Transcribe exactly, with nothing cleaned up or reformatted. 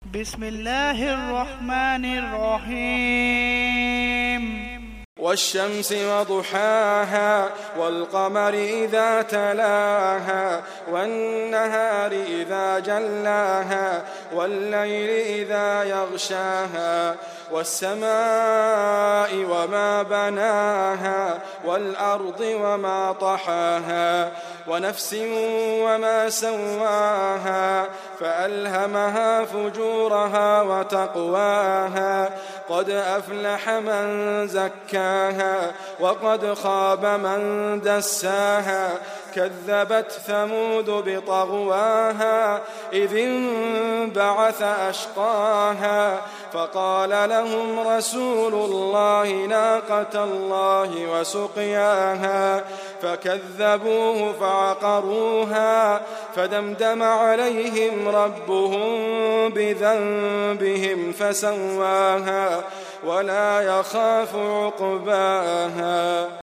بسم الله الرحمن الرحيم والشمس وضحاها والقمر إذا تلاها والنهار إذا جلاها والليل إذا يغشاها والسماء وما بناها والأرض وما طحاها ونفس وما سواها فألهمها فجورها وتقواها قد أفلح من زكاها وقد خاب من دساها كذبت ثمود بطغواها إذ انبعث أشقاها فقال لهم رسول الله ناقة الله وسقياها فكذبوه فعقروها فدمدم عليهم ربهم بذنبهم فسواها ولا يخاف عقباها.